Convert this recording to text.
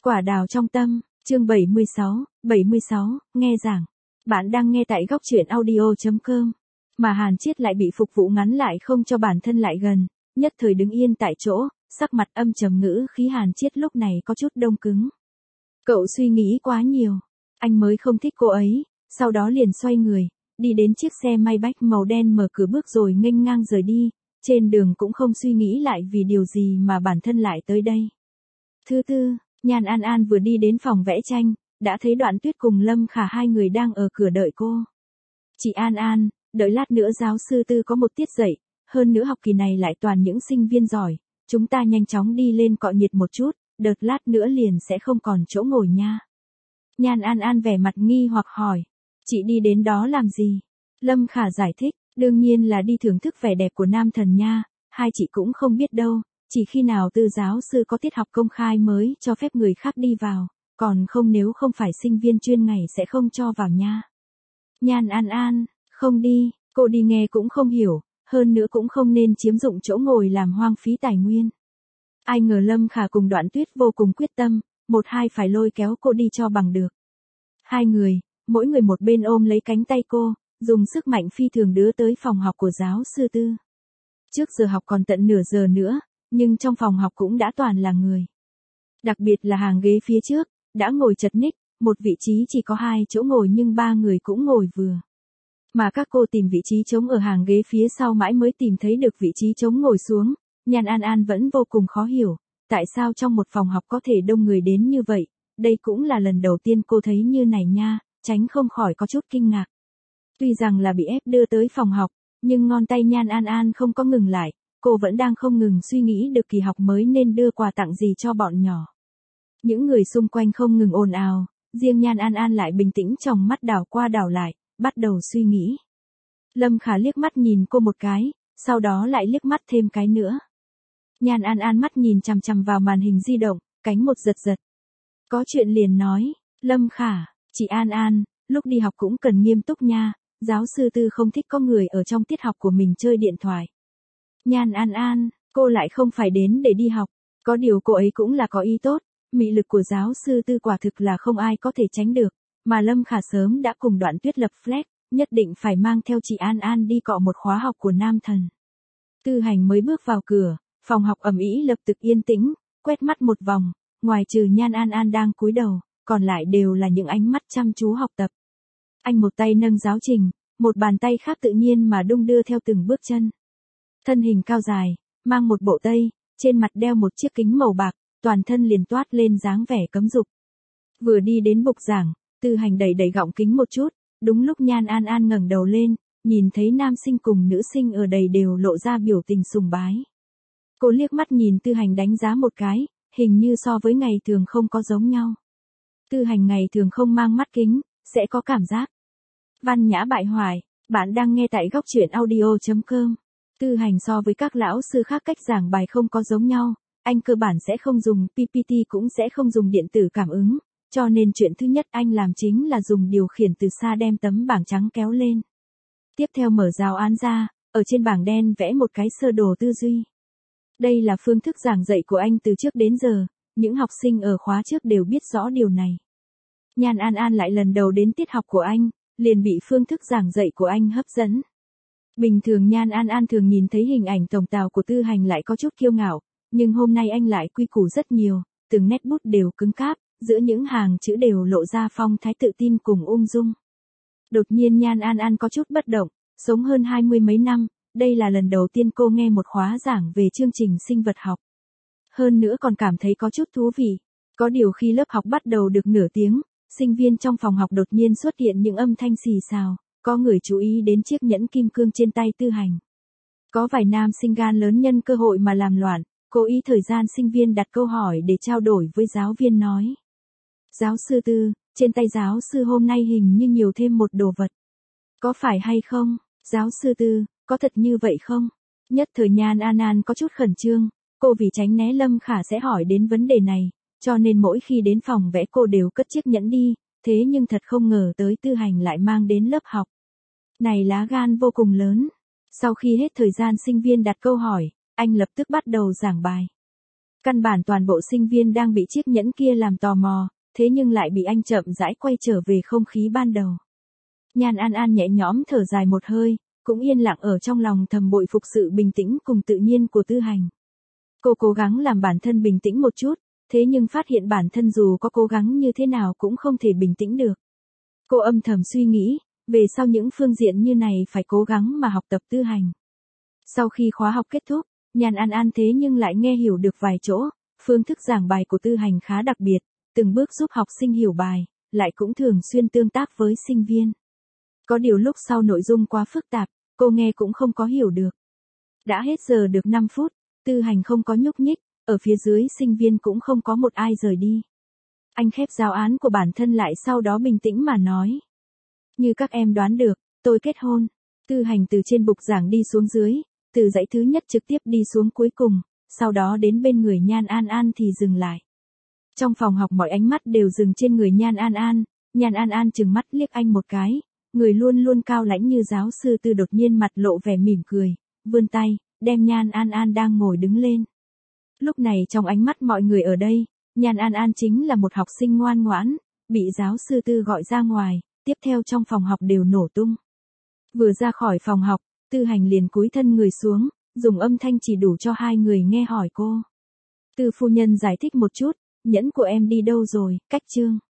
Quả đào trong tâm, chương 76, nghe giảng. Bạn đang nghe tại góc truyện audio.com. Mà Hàn Chiết lại bị phục vụ ngắn lại không cho bản thân lại gần, nhất thời đứng yên tại chỗ, sắc mặt âm trầm, ngữ khí Hàn Chiết lúc này có chút đông cứng. Cậu suy nghĩ quá nhiều, anh mới không thích cô ấy, sau đó liền xoay người, đi đến chiếc xe Maybach màu đen, mở cửa bước rồi nghênh ngang rời đi, trên đường cũng không suy nghĩ lại vì điều gì mà bản thân lại tới đây. Thứ tư, Nhan An An vừa đi đến phòng vẽ tranh, đã thấy Đoạn Tuyết cùng Lâm Khả hai người đang ở cửa đợi cô. Chị An An, đợi lát nữa giáo sư Tư có một tiết dạy, hơn nữa học kỳ này lại toàn những sinh viên giỏi, chúng ta nhanh chóng đi lên cọ nhiệt một chút, đợt lát nữa liền sẽ không còn chỗ ngồi nha. Nhan An An vẻ mặt nghi hoặc hỏi, chị đi đến đó làm gì? Lâm Khả giải thích, đương nhiên là đi thưởng thức vẻ đẹp của nam thần nha, hai chị cũng không biết đâu, chỉ khi nào Tư giáo sư có tiết học công khai mới cho phép người khác đi vào, còn không nếu không phải sinh viên chuyên ngành sẽ không cho vào nha. Nhan An An, không đi, cô đi nghe cũng không hiểu, hơn nữa cũng không nên chiếm dụng chỗ ngồi làm hoang phí tài nguyên. Ai ngờ Lâm Khả cùng Đoạn Tuyết vô cùng quyết tâm, một hai phải lôi kéo cô đi cho bằng được. Hai người, mỗi người một bên ôm lấy cánh tay cô, dùng sức mạnh phi thường đưa tới phòng học của giáo sư Tư. Trước giờ học còn tận nửa giờ nữa, nhưng trong phòng học cũng đã toàn là người. Đặc biệt là hàng ghế phía trước, đã ngồi chật ních, một vị trí chỉ có 2 chỗ ngồi nhưng 3 người cũng ngồi vừa. Mà các cô tìm vị trí trống ở hàng ghế phía sau mãi mới tìm thấy được vị trí trống ngồi xuống, Nhan An An vẫn vô cùng khó hiểu, tại sao trong một phòng học có thể đông người đến như vậy, đây cũng là lần đầu tiên cô thấy như này nha, tránh không khỏi có chút kinh ngạc. Tuy rằng là bị ép đưa tới phòng học, nhưng ngón tay Nhan An An không có ngừng lại, cô vẫn đang không ngừng suy nghĩ được kỳ học mới nên đưa quà tặng gì cho bọn nhỏ. Những người xung quanh không ngừng ồn ào, riêng Nhan An An lại bình tĩnh, tròng mắt đảo qua đảo lại, bắt đầu suy nghĩ. Lâm Khả liếc mắt nhìn cô một cái, sau đó lại liếc mắt thêm cái nữa. Nhan An An mắt nhìn chằm chằm vào màn hình di động, cánh một giật giật. Có chuyện liền nói, Lâm Khả, chị An An, lúc đi học cũng cần nghiêm túc nha, giáo sư Tư không thích có người ở trong tiết học của mình chơi điện thoại. Nhan An An, cô lại không phải đến để đi học, có điều cô ấy cũng là có ý tốt, mị lực của giáo sư Tư quả thực là không ai có thể tránh được, mà Lâm Khả sớm đã cùng Đoạn Tuyết lập flag, nhất định phải mang theo chị An An đi cọ một khóa học của nam thần. Tư Hành mới bước vào cửa, phòng học ầm ĩ lập tức yên tĩnh, quét mắt một vòng, ngoài trừ Nhan An An đang cúi đầu, còn lại đều là những ánh mắt chăm chú học tập. Anh một tay nâng giáo trình, một bàn tay khác tự nhiên mà đung đưa theo từng bước chân. Thân hình cao dài, mang một bộ tây, trên mặt đeo một chiếc kính màu bạc, toàn thân liền toát lên dáng vẻ cấm dục. Vừa đi đến bục giảng, Tư Hành đẩy đẩy gọng kính một chút, đúng lúc Nhan An An ngẩng đầu lên, nhìn thấy nam sinh cùng nữ sinh ở đầy đều lộ ra biểu tình sùng bái. Cô liếc mắt nhìn Tư Hành đánh giá một cái, hình như so với ngày thường không có giống nhau. Tư Hành ngày thường không mang mắt kính, sẽ có cảm giác văn nhã bại hoại. Bạn đang nghe tại góc truyện audio.com. Tư Hành so với các lão sư khác cách giảng bài không có giống nhau, anh cơ bản sẽ không dùng PPT cũng sẽ không dùng điện tử cảm ứng, cho nên chuyện thứ nhất anh làm chính là dùng điều khiển từ xa đem tấm bảng trắng kéo lên. Tiếp theo mở giáo án ra, ở trên bảng đen vẽ một cái sơ đồ tư duy. Đây là phương thức giảng dạy của anh từ trước đến giờ, những học sinh ở khóa trước đều biết rõ điều này. Nhan An An lại lần đầu đến tiết học của anh, liền bị phương thức giảng dạy của anh hấp dẫn. Bình thường Nhan An An thường nhìn thấy hình ảnh tổng tào của Tư Hành lại có chút kiêu ngạo, nhưng hôm nay anh lại quy củ rất nhiều, từng nét bút đều cứng cáp, giữa những hàng chữ đều lộ ra phong thái tự tin cùng ung dung. Đột nhiên Nhan An An có chút bất động, sống hơn 20 mấy năm, đây là lần đầu tiên cô nghe một khóa giảng về chương trình sinh vật học. Hơn nữa còn cảm thấy có chút thú vị. Có điều khi lớp học bắt đầu được nửa tiếng, sinh viên trong phòng học đột nhiên xuất hiện những âm thanh xì xào, có người chú ý đến chiếc nhẫn kim cương trên tay Tư Hành. Có vài nam sinh gan lớn nhân cơ hội mà làm loạn, cố ý thời gian sinh viên đặt câu hỏi để trao đổi với giáo viên nói. Giáo sư Tư, trên tay giáo sư hôm nay hình như nhiều thêm một đồ vật. Có phải hay không? Giáo sư Tư, có thật như vậy không? Nhất thời Nhan An An có chút khẩn trương, cô vì tránh né Lâm Khả sẽ hỏi đến vấn đề này, cho nên mỗi khi đến phòng vẽ cô đều cất chiếc nhẫn đi, thế nhưng thật không ngờ tới Tư Hành lại mang đến lớp học. Này lá gan vô cùng lớn. Sau khi hết thời gian sinh viên đặt câu hỏi, anh lập tức bắt đầu giảng bài. Căn bản toàn bộ sinh viên đang bị chiếc nhẫn kia làm tò mò, thế nhưng lại bị anh chậm rãi quay trở về không khí ban đầu. Nhan An An nhẹ nhõm thở dài một hơi, cũng yên lặng ở trong lòng thầm bội phục sự bình tĩnh cùng tự nhiên của Tư Hành. Cô cố gắng làm bản thân bình tĩnh một chút, thế nhưng phát hiện bản thân dù có cố gắng như thế nào cũng không thể bình tĩnh được. Cô âm thầm suy nghĩ, về sau những phương diện như này phải cố gắng mà học tập Tư Hành. Sau khi khóa học kết thúc, Nhan An An thế nhưng lại nghe hiểu được vài chỗ, phương thức giảng bài của Tư Hành khá đặc biệt, từng bước giúp học sinh hiểu bài, lại cũng thường xuyên tương tác với sinh viên. Có điều lúc sau nội dung quá phức tạp, cô nghe cũng không có hiểu được. Đã hết giờ được 5 phút, Tư Hành không có nhúc nhích, ở phía dưới sinh viên cũng không có một ai rời đi. Anh khép giáo án của bản thân lại sau đó bình tĩnh mà nói. Như các em đoán được, tôi kết hôn. Tư Hành từ trên bục giảng đi xuống dưới, từ dãy thứ nhất trực tiếp đi xuống cuối cùng, sau đó đến bên người Nhan An An thì dừng lại. Trong phòng học mọi ánh mắt đều dừng trên người Nhan An An, Nhan An An trừng mắt liếc anh một cái, người luôn luôn cao lãnh như giáo sư Tư đột nhiên mặt lộ vẻ mỉm cười, vươn tay, đem Nhan An An đang ngồi đứng lên. Lúc này trong ánh mắt mọi người ở đây, Nhan An An chính là một học sinh ngoan ngoãn, bị giáo sư Tư gọi ra ngoài, tiếp theo trong phòng học đều nổ tung. Vừa ra khỏi phòng học, Tư Hành liền cúi thân người xuống, dùng âm thanh chỉ đủ cho hai người nghe hỏi cô. Tư phu nhân giải thích một chút, nhẫn của em đi đâu rồi, cách chương.